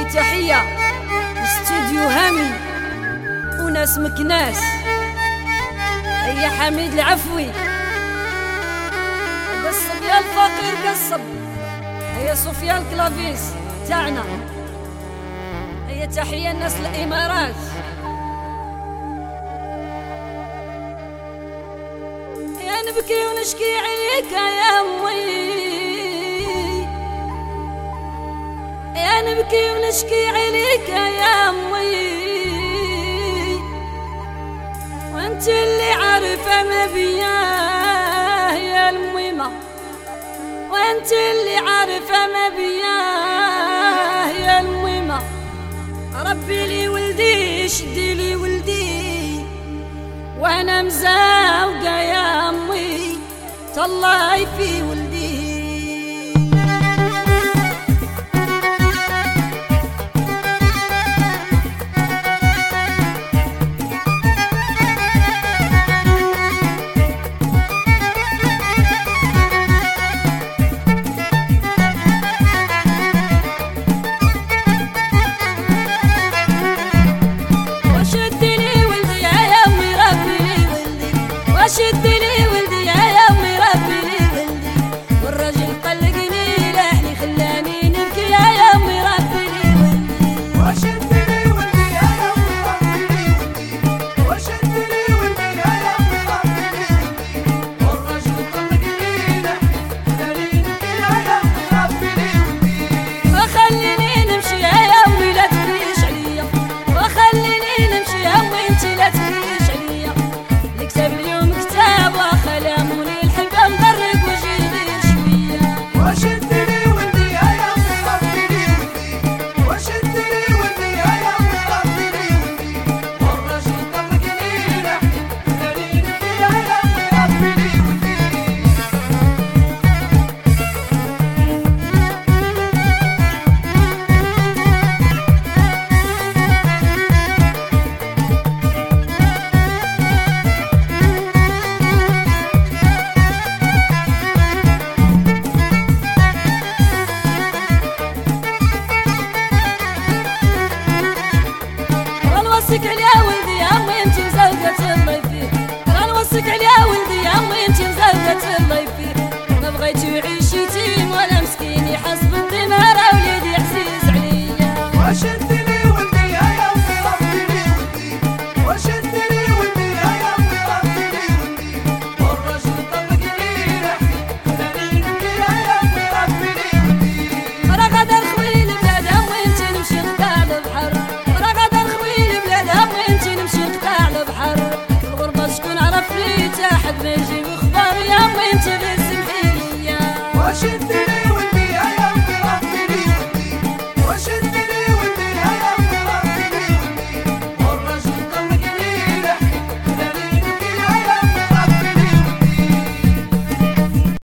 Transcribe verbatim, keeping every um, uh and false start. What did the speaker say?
تحية استوديو هامي وناس مكناس. هيا حميد العفوي قصب يا الفقير قصب. هيا صوفيا الكلافيس تاعنا. هيا تحية الناس الإمارات. يا نبكي ونشكي عليك يا أمي، يا نبكي ونشكي عليك يا أمي، وانت اللي عارفة ما بياه يا الميمة، وانت اللي عارفة ما بياه يا الميمة. ربي لي ولدي شدي لي ولدي وانا مزاوقة يا امي، طلعي في ولدي. شد لي ولدي يا امي ربي لي ولدي، والرجل طلقني لحني خلاني نبكي يا امي ربي لي ولدي. وشد لي ولدي يا امي ربي لي ولدي، وشد لي ولدي يا امي ربي لي ولدي، والرجل طلقني لحني خلاني نبكي يا امي ربي لي ولدي. وخليني نمشي يا امي لا تبكيش عليا، وخليني نمشي يا امي انت لا تبكيش عليا. نكتب اليوم كتاب وخلاموني الحبة مغرق وجيني شوية. وشد لي ولدي يا امي ربي لي ولدي، وشد لي ولدي يا امي ربي لي ولدي، والرجل طلقني لحني خلاني نبكي يا امي ربي لي ولدي. غنوصيك عليا ولدي يا امي انت مزوقة الله فيه، غنوصيك عليا ولدي يا امي انت مزوقة الله فيه. ما بغيتو يعيش